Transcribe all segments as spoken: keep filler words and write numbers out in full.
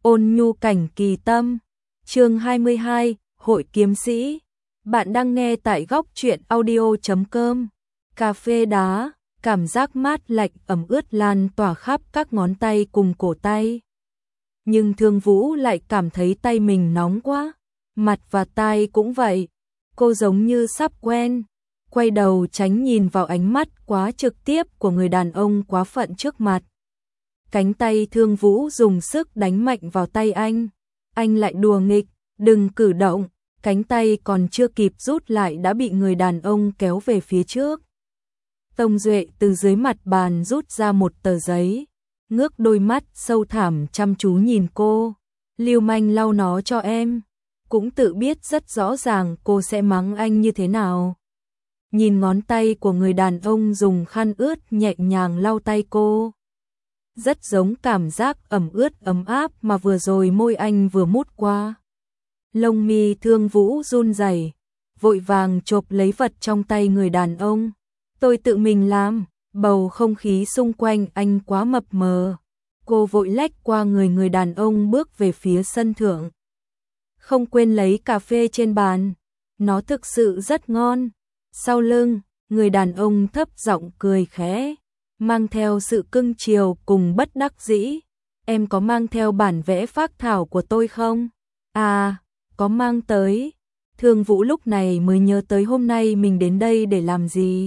Ôn nhu cảnh kỳ tâm. Chương hai mươi hai, Hội kiếm sĩ. Bạn đang nghe tại góc truyện audio chấm com. Cà phê đá, cảm giác mát lạnh ẩm ướt lan tỏa khắp các ngón tay cùng cổ tay. Nhưng Thương Vũ lại cảm thấy tay mình nóng quá, mặt và tai cũng vậy. Cô giống như sắp quen, quay đầu tránh nhìn vào ánh mắt quá trực tiếp của người đàn ông quá phận trước mặt. Cánh tay Thương Vũ dùng sức đánh mạnh vào tay anh. Anh lại đùa nghịch, đừng cử động. Cánh tay còn chưa kịp rút lại đã bị người đàn ông kéo về phía trước. Tông Duệ từ dưới mặt bàn rút ra một tờ giấy, ngước đôi mắt sâu thẳm chăm chú nhìn cô. Lưu manh lau nó cho em. Cũng tự biết rất rõ ràng cô sẽ mắng anh như thế nào. Nhìn ngón tay của người đàn ông dùng khăn ướt nhẹ nhàng lau tay cô. Rất giống cảm giác ẩm ướt ấm áp mà vừa rồi môi anh vừa mút qua. Lông mi Thương Vũ run rẩy, vội vàng chộp lấy vật trong tay người đàn ông. Tôi tự mình làm. Bầu không khí xung quanh anh quá mập mờ. Cô vội lách qua người người đàn ông bước về phía sân thượng. Không quên lấy cà phê trên bàn. Nó thực sự rất ngon. Sau lưng, người đàn ông thấp giọng cười khẽ, mang theo sự cưng chiều cùng bất đắc dĩ. Em có mang theo bản vẽ phác thảo của tôi không? À, có mang tới. Thương Vũ lúc này mới nhớ tới hôm nay mình đến đây để làm gì.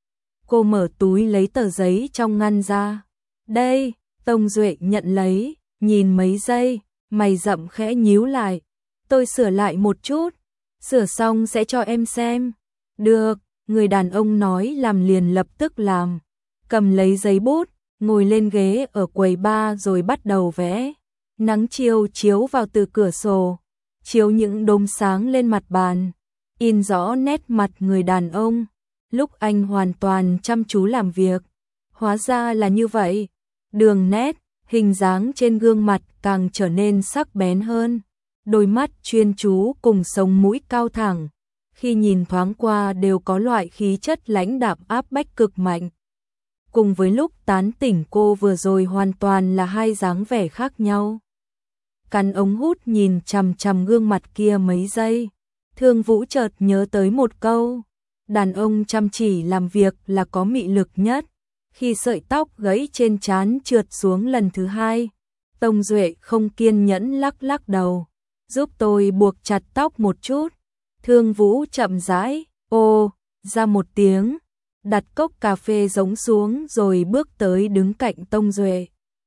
Cô mở túi lấy tờ giấy trong ngăn ra. Đây, Tông Duệ nhận lấy, nhìn mấy giây, mày rậm khẽ nhíu lại. Tôi sửa lại một chút, sửa xong sẽ cho em xem. Được, người đàn ông nói làm liền lập tức làm. Cầm lấy giấy bút, ngồi lên ghế ở quầy bar rồi bắt đầu vẽ. Nắng chiều chiếu vào từ cửa sổ, chiếu những đốm sáng lên mặt bàn, in rõ nét mặt người đàn ông. Lúc anh hoàn toàn chăm chú làm việc, hóa ra là như vậy. Đường nét, hình dáng trên gương mặt càng trở nên sắc bén hơn. Đôi mắt chuyên chú cùng sống mũi cao thẳng, khi nhìn thoáng qua đều có loại khí chất lãnh đạm áp bách cực mạnh. Cùng với lúc tán tỉnh cô vừa rồi hoàn toàn là hai dáng vẻ khác nhau. Cắn ống hút nhìn chằm chằm gương mặt kia mấy giây, Thương Vũ chợt nhớ tới một câu. Đàn ông chăm chỉ làm việc là có mị lực nhất. Khi sợi tóc gãy trên trán trượt xuống lần thứ hai, Tông Duệ không kiên nhẫn lắc lắc đầu. Giúp tôi buộc chặt tóc một chút. Thương Vũ chậm rãi, ô, ra một tiếng, đặt cốc cà phê giống xuống rồi bước tới đứng cạnh Tông Duệ.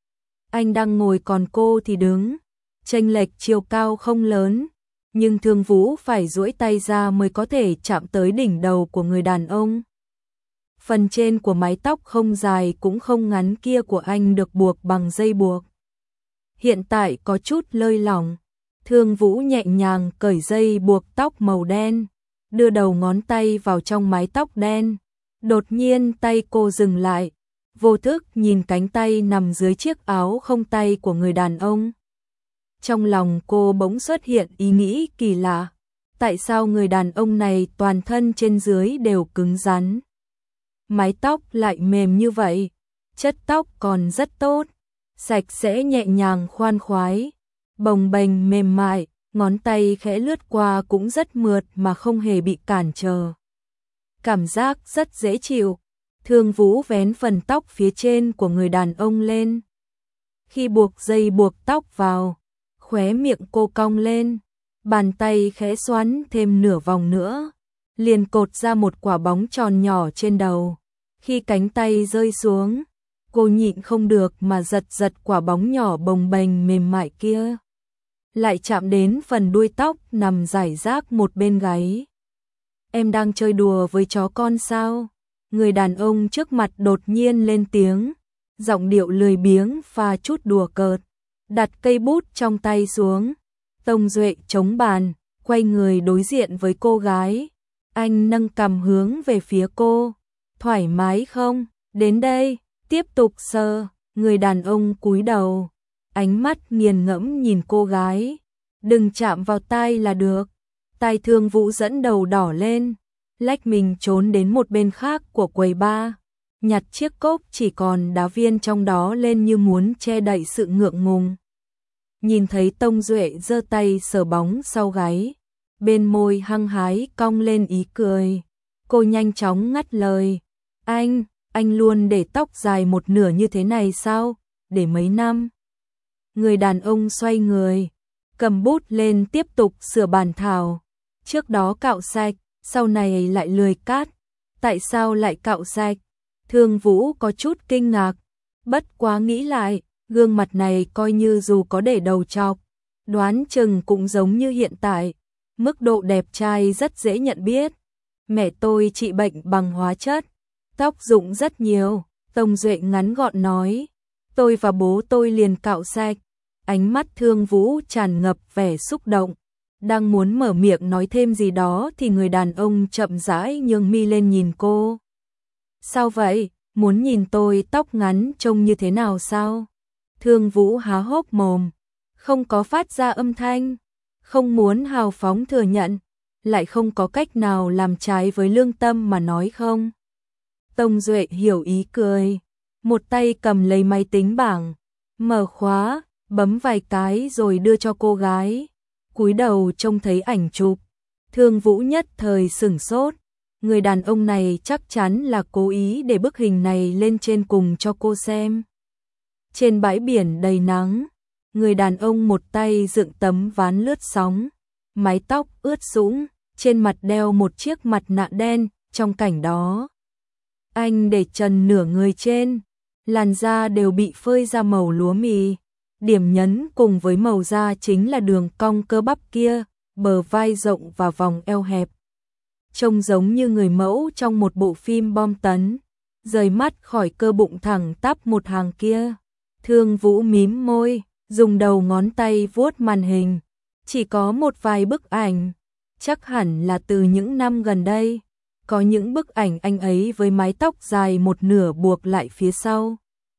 Anh đang ngồi còn cô thì đứng, chênh lệch chiều cao không lớn, nhưng Thương Vũ phải duỗi tay ra mới có thể chạm tới đỉnh đầu của người đàn ông. Phần trên của mái tóc không dài cũng không ngắn kia của anh được buộc bằng dây buộc. Hiện tại có chút lơi lỏng. Thương Vũ nhẹ nhàng cởi dây buộc tóc màu đen, đưa đầu ngón tay vào trong mái tóc đen. Đột nhiên tay cô dừng lại, vô thức nhìn cánh tay nằm dưới chiếc áo không tay của người đàn ông. Trong lòng cô bỗng xuất hiện ý nghĩ kỳ lạ. Tại sao người đàn ông này toàn thân trên dưới đều cứng rắn? Mái tóc lại mềm như vậy, chất tóc còn rất tốt, sạch sẽ nhẹ nhàng khoan khoái, bồng bềnh mềm mại, ngón tay khẽ lướt qua cũng rất mượt mà không hề bị cản trở. Cảm giác rất dễ chịu. Thương Vũ vén phần tóc phía trên của người đàn ông lên. Khi buộc dây buộc tóc vào, khóe miệng cô cong lên, bàn tay khẽ xoắn thêm nửa vòng nữa, liền cột ra một quả bóng tròn nhỏ trên đầu. Khi cánh tay rơi xuống, cô nhịn không được mà giật giật quả bóng nhỏ bồng bềnh mềm mại kia. Lại chạm đến phần đuôi tóc nằm rải rác một bên gáy. Em đang chơi đùa với chó con sao? Người đàn ông trước mặt đột nhiên lên tiếng, giọng điệu lười biếng pha chút đùa cợt. Đặt cây bút trong tay xuống, Tông Duệ chống bàn, quay người đối diện với cô gái. Anh nâng cằm hướng về phía cô. Thoải mái không? Đến đây, tiếp tục sờ. Người đàn ông cúi đầu, ánh mắt nghiền ngẫm nhìn cô gái. Đừng chạm vào tai là được. Tai Thương Vũ dẫn đầu đỏ lên, lách mình trốn đến một bên khác của quầy bar, nhặt chiếc cốc chỉ còn đá viên trong đó lên như muốn che đậy sự ngượng ngùng. Nhìn thấy Tông Duệ giơ tay sờ bóng sau gáy, bên môi hăng hái cong lên ý cười. Cô nhanh chóng ngắt lời, anh, anh luôn để tóc dài một nửa như thế này sao, để mấy năm. Người đàn ông xoay người, cầm bút lên tiếp tục sửa bản thảo. Trước đó cạo sạch, sau này lại lười cát. Tại sao lại cạo sạch? Thương Vũ có chút kinh ngạc. Bất quá nghĩ lại, gương mặt này coi như dù có để đầu chọc, đoán chừng cũng giống như hiện tại. Mức độ đẹp trai rất dễ nhận biết. Mẹ tôi trị bệnh bằng hóa chất, tóc rụng rất nhiều. Tông Duệ ngắn gọn nói. Tôi và bố tôi liền cạo sạch. Ánh mắt Thương Vũ tràn ngập vẻ xúc động. Đang muốn mở miệng nói thêm gì đó thì người đàn ông chậm rãi nhướng mi lên nhìn cô. Sao vậy? Muốn nhìn tôi tóc ngắn trông như thế nào sao? Thương Vũ há hốc mồm, không có phát ra âm thanh, không muốn hào phóng thừa nhận, lại không có cách nào làm trái với lương tâm mà nói không. Tông Duệ hiểu ý cười, một tay cầm lấy máy tính bảng, mở khóa, bấm vài cái rồi đưa cho cô gái. Cúi đầu trông thấy ảnh chụp, Thương Vũ nhất thời sửng sốt. Người đàn ông này chắc chắn là cố ý để bức hình này lên trên cùng cho cô xem. Trên bãi biển đầy nắng, người đàn ông một tay dựng tấm ván lướt sóng, mái tóc ướt sũng, trên mặt đeo một chiếc mặt nạ đen. Trong cảnh đó, anh để trần nửa người trên, làn da đều bị phơi ra màu lúa mì. Điểm nhấn cùng với màu da chính là đường cong cơ bắp kia, bờ vai rộng và vòng eo hẹp. Trông giống như người mẫu trong một bộ phim bom tấn, rời mắt khỏi cơ bụng thẳng tắp một hàng kia. Thương Vũ mím môi, dùng đầu ngón tay vuốt màn hình. Chỉ có một vài bức ảnh, chắc hẳn là từ những năm gần đây. Có những bức ảnh anh ấy với mái tóc dài một nửa buộc lại phía sau,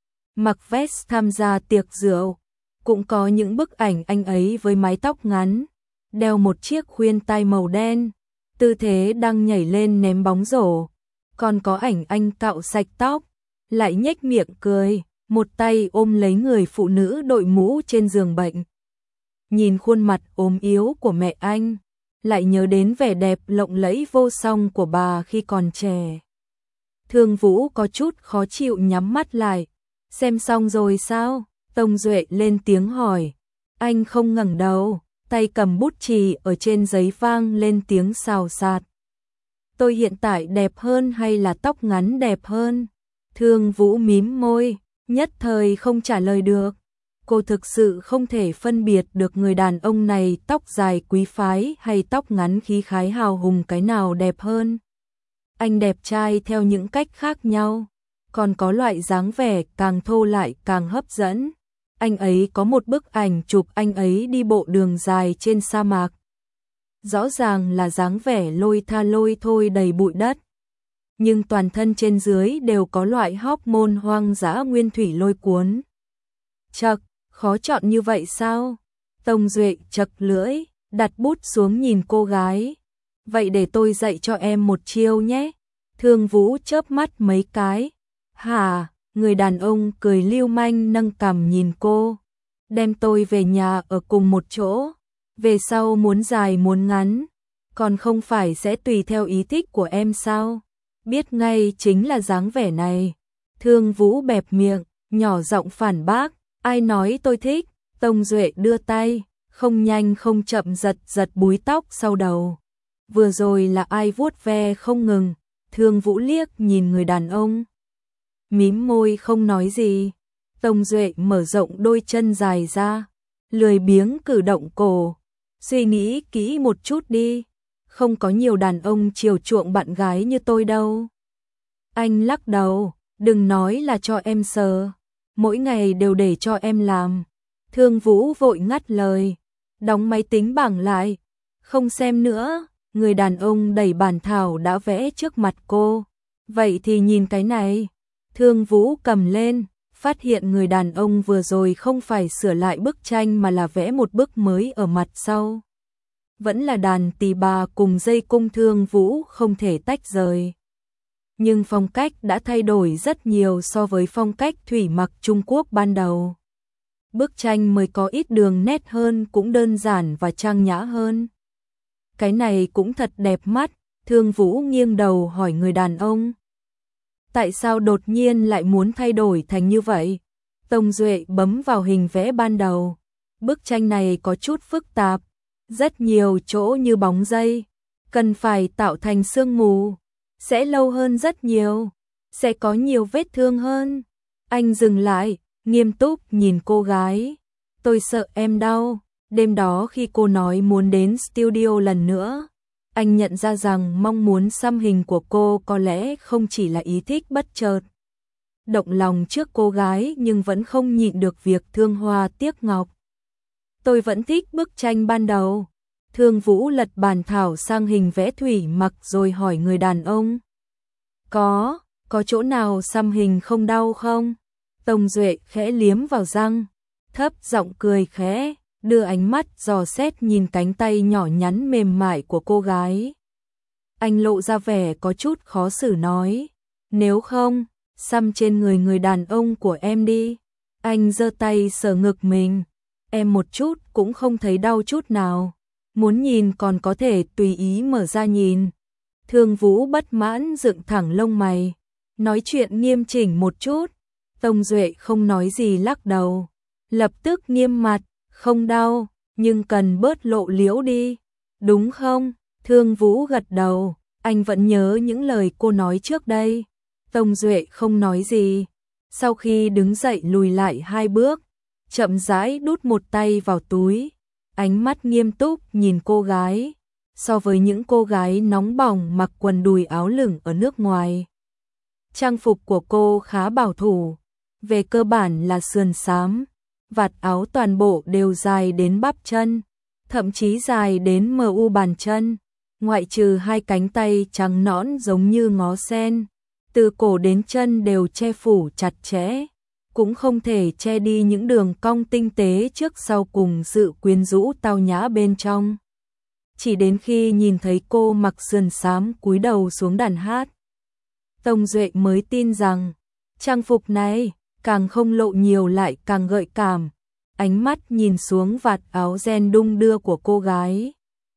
mặc vest tham gia tiệc rượu. Cũng có những bức ảnh anh ấy với mái tóc ngắn, đeo một chiếc khuyên tai màu đen, tư thế đang nhảy lên ném bóng rổ. Còn có ảnh anh cạo sạch tóc, lại nhếch miệng cười, một tay ôm lấy người phụ nữ đội mũ trên giường bệnh. Nhìn khuôn mặt ốm yếu của mẹ anh, lại nhớ đến vẻ đẹp lộng lẫy vô song của bà khi còn trẻ. Thương Vũ có chút khó chịu nhắm mắt lại. Xem xong rồi sao? Tông Duệ lên tiếng hỏi. Anh không ngẩng đầu, tay cầm bút chì ở trên giấy vang lên tiếng xào xạc. Tôi hiện tại đẹp hơn hay là tóc ngắn đẹp hơn? Thương Vũ mím môi, nhất thời không trả lời được. Cô thực sự không thể phân biệt được người đàn ông này tóc dài quý phái hay tóc ngắn khí khái hào hùng cái nào đẹp hơn. Anh đẹp trai theo những cách khác nhau, còn có loại dáng vẻ càng thô lại càng hấp dẫn. Anh ấy có một bức ảnh chụp anh ấy đi bộ đường dài trên sa mạc. Rõ ràng là dáng vẻ lôi tha lôi thôi đầy bụi đất, nhưng toàn thân trên dưới đều có loại hormone hoang dã nguyên thủy lôi cuốn. Chậc, khó chọn như vậy sao? Tông Duệ chậc lưỡi, đặt bút xuống nhìn cô gái. Vậy để tôi dạy cho em một chiêu nhé. Thương Vũ chớp mắt mấy cái. Hả? Người đàn ông cười lưu manh nâng cằm nhìn cô. Đem tôi về nhà ở cùng một chỗ. Về sau muốn dài muốn ngắn, còn không phải sẽ tùy theo ý thích của em sao? Biết ngay chính là dáng vẻ này. Thương Vũ bẹp miệng, nhỏ giọng phản bác. Ai nói tôi thích? Tông Duệ đưa tay, không nhanh không chậm giật giật búi tóc sau đầu. Vừa rồi là ai vuốt ve không ngừng. Thương Vũ liếc nhìn người đàn ông, mím môi không nói gì. Tông Duệ mở rộng đôi chân dài ra, lười biếng cử động cổ. Suy nghĩ kỹ một chút đi, không có nhiều đàn ông chiều chuộng bạn gái như tôi đâu. Anh lắc đầu, đừng nói là cho em sờ, mỗi ngày đều để cho em làm. Thương Vũ vội ngắt lời, đóng máy tính bảng lại, không xem nữa. Người đàn ông đẩy bản thảo đã vẽ trước mặt cô. Vậy thì nhìn cái này. Thương Vũ cầm lên, phát hiện người đàn ông vừa rồi không phải sửa lại bức tranh mà là vẽ một bức mới ở mặt sau. Vẫn là đàn tỳ bà cùng dây cung. Thương Vũ không thể tách rời. Nhưng phong cách đã thay đổi rất nhiều so với phong cách thủy mặc Trung Quốc ban đầu. bức tranh mới có ít đường nét hơn, cũng đơn giản và trang nhã hơn. Cái này cũng thật đẹp mắt, Thương Vũ nghiêng đầu hỏi người đàn ông. Tại sao đột nhiên lại muốn thay đổi thành như vậy? Tông Duệ bấm vào hình vẽ ban đầu. Bức tranh này có chút phức tạp, rất nhiều chỗ như bóng dây, cần phải tạo thành sương mù, sẽ lâu hơn rất nhiều, sẽ có nhiều vết thương hơn. Anh dừng lại, nghiêm túc nhìn cô gái. Tôi sợ em đau. Đêm đó khi cô nói muốn đến studio lần nữa, anh nhận ra rằng mong muốn xăm hình của cô có lẽ không chỉ là ý thích bất chợt. Động lòng trước cô gái nhưng vẫn không nhịn được việc thương hoa tiếc ngọc. Tôi vẫn thích bức tranh ban đầu. Thương Vũ lật bàn thảo sang hình vẽ thủy mặc rồi hỏi người đàn ông. Có, có chỗ nào xăm hình không đau không? Tông Duệ khẽ liếm vào răng, thấp giọng cười khẽ, đưa ánh mắt dò xét nhìn cánh tay nhỏ nhắn mềm mại của cô gái. Anh lộ ra vẻ có chút khó xử nói, nếu không, xăm trên người người đàn ông của em đi. Anh giơ tay sờ ngực mình, em một chút cũng không thấy đau chút nào, muốn nhìn còn có thể tùy ý mở ra nhìn. Thương Vũ bất mãn dựng thẳng lông mày, nói chuyện nghiêm chỉnh một chút. Tông Duệ không nói gì lắc đầu, lập tức nghiêm mặt, không đau, nhưng cần bớt lộ liễu đi, đúng không? Thương Vũ gật đầu, anh vẫn nhớ những lời cô nói trước đây. Tông Duệ không nói gì, sau khi đứng dậy lùi lại hai bước, chậm rãi đút một tay vào túi, ánh mắt nghiêm túc nhìn cô gái. So với những cô gái nóng bỏng mặc quần đùi áo lửng ở nước ngoài, trang phục của cô khá bảo thủ, về cơ bản là sườn xám, vạt áo toàn bộ đều dài đến bắp chân, thậm chí dài đến mờ u bàn chân, ngoại trừ hai cánh tay trắng nõn giống như ngó sen, từ cổ đến chân đều che phủ chặt chẽ, cũng không thể che đi những đường cong tinh tế trước sau cùng sự quyến rũ tao nhã bên trong. Chỉ đến khi nhìn thấy cô mặc sườn xám cúi đầu xuống đàn hát, Tông Duệ mới tin rằng trang phục này càng không lộ nhiều lại càng gợi cảm. Ánh mắt nhìn xuống vạt áo ren đung đưa của cô gái,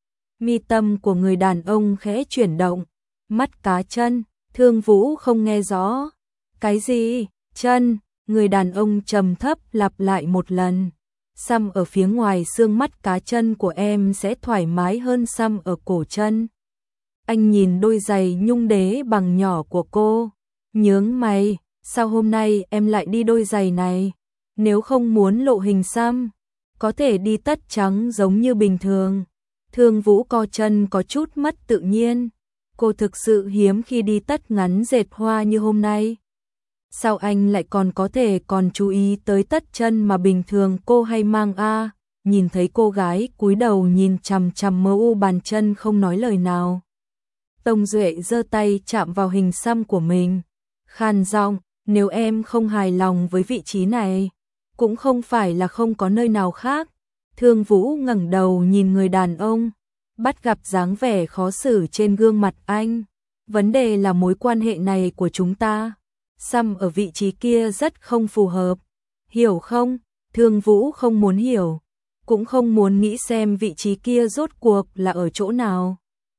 mi tâm của người đàn ông khẽ chuyển động. Mắt cá chân, Thương Vũ không nghe rõ. Cái gì? Chân? Người đàn ông trầm thấp lặp lại một lần. Xăm ở phía ngoài xương mắt cá chân của em sẽ thoải mái hơn xăm ở cổ chân. Anh nhìn đôi giày nhung đế bằng nhỏ của cô, nhướng mày, sao hôm nay em lại đi đôi giày này? Nếu không muốn lộ hình xăm, có thể đi tất trắng giống như bình thường. Thương Vũ co chân có chút mất tự nhiên, cô thực sự hiếm khi đi tất ngắn dệt hoa như hôm nay. Sao anh lại còn có thể còn chú ý tới tất chân mà bình thường cô hay mang a? À? Nhìn thấy cô gái cúi đầu nhìn chằm chằm mờ u bàn chân không nói lời nào, Tông Duệ giơ tay chạm vào hình xăm của mình, khàn giọng, nếu em không hài lòng với vị trí này, cũng không phải là không có nơi nào khác. Thương Vũ ngẩng đầu nhìn người đàn ông, bắt gặp dáng vẻ khó xử trên gương mặt anh. Vấn đề là mối quan hệ này của chúng ta, xăm ở vị trí kia rất không phù hợp, hiểu không? Thương Vũ không muốn hiểu, cũng không muốn nghĩ xem vị trí kia rốt cuộc là ở chỗ nào.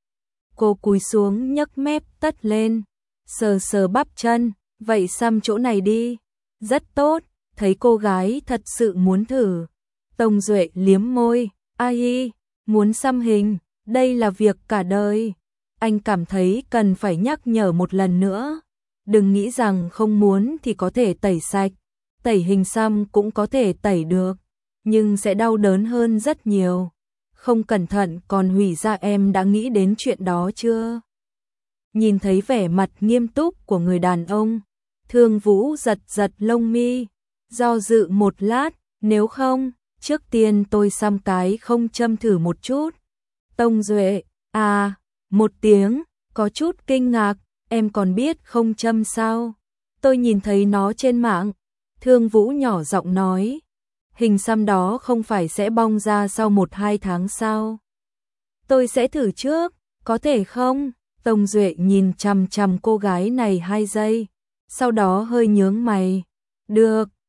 Cô cúi xuống nhấc mép tất lên, sờ sờ bắp chân, vậy xăm chỗ này đi. Rất tốt. Thấy cô gái thật sự muốn thử, Tông Duệ liếm môi, ai, muốn xăm hình, đây là việc cả đời. Anh cảm thấy cần phải nhắc nhở một lần nữa, đừng nghĩ rằng không muốn thì có thể tẩy sạch, tẩy hình xăm cũng có thể tẩy được, nhưng sẽ đau đớn hơn rất nhiều. Không cẩn thận còn hủy ra. Em đã nghĩ đến chuyện đó chưa? Nhìn thấy vẻ mặt nghiêm túc của người đàn ông, Thương Vũ giật giật lông mi, do dự một lát, nếu không, trước tiên tôi xăm cái không châm thử một chút. Tông Duệ, à, một tiếng, có chút kinh ngạc, em còn biết không châm sao? Tôi nhìn thấy nó trên mạng. Thương Vũ nhỏ giọng nói, hình xăm đó không phải sẽ bong ra sau một hai tháng sao? Tôi sẽ thử trước, có thể không? Tông Duệ nhìn chằm chằm cô gái này hai giây, sau đó hơi nhướng mày. Được,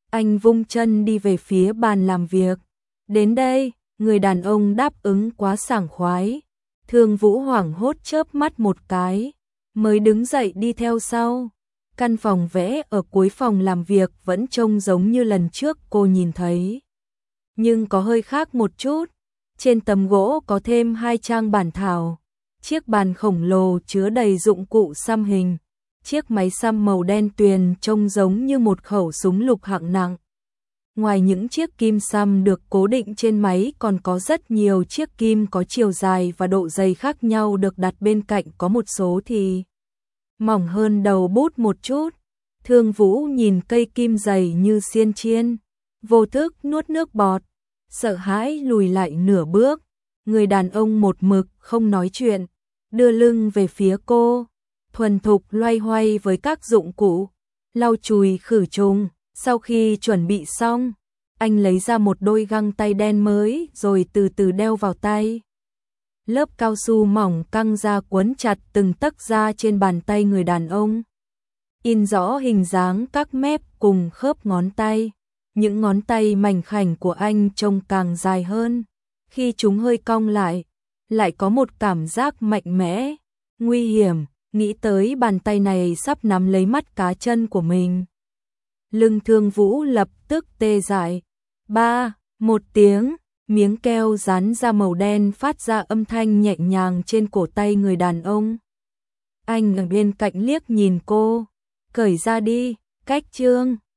Anh vung chân đi về phía bàn làm việc. Đến đây, người đàn ông đáp ứng quá sảng khoái. Thương Vũ hoảng hốt chớp mắt một cái, mới đứng dậy đi theo sau. Căn phòng vẽ ở cuối phòng làm việc vẫn trông giống như lần trước cô nhìn thấy. Nhưng có hơi khác một chút. Trên tấm gỗ có thêm hai trang bản thảo. Chiếc bàn khổng lồ chứa đầy dụng cụ xăm hình. Chiếc máy xăm màu đen tuyền trông giống như một khẩu súng lục hạng nặng. Ngoài những chiếc kim xăm được cố định trên máy còn có rất nhiều chiếc kim có chiều dài và độ dày khác nhau được đặt bên cạnh, có một số thì mỏng hơn đầu bút một chút. Thương Vũ nhìn cây kim dày như xiên chiên, vô thức nuốt nước bọt, sợ hãi lùi lại nửa bước. Người đàn ông một mực không nói chuyện, đưa lưng về phía cô, thuần thục loay hoay với các dụng cụ, lau chùi khử trùng. Sau khi chuẩn bị xong, anh lấy ra một đôi găng tay đen mới rồi từ từ đeo vào tay. Lớp cao su mỏng căng ra quấn chặt từng tấc da trên bàn tay người đàn ông. In rõ hình dáng các mép cùng khớp ngón tay. Những ngón tay mảnh khảnh của anh trông càng dài hơn. Khi chúng hơi cong lại, lại có một cảm giác mạnh mẽ, nguy hiểm, nghĩ tới bàn tay này sắp nắm lấy mắt cá chân của mình. Lưng Thương Vũ lập tức tê dại. Ba, một tiếng, miếng keo dán ra màu đen phát ra âm thanh nhẹ nhàng trên cổ tay người đàn ông. Anh ở bên cạnh liếc nhìn cô, cởi ra đi, cách trương.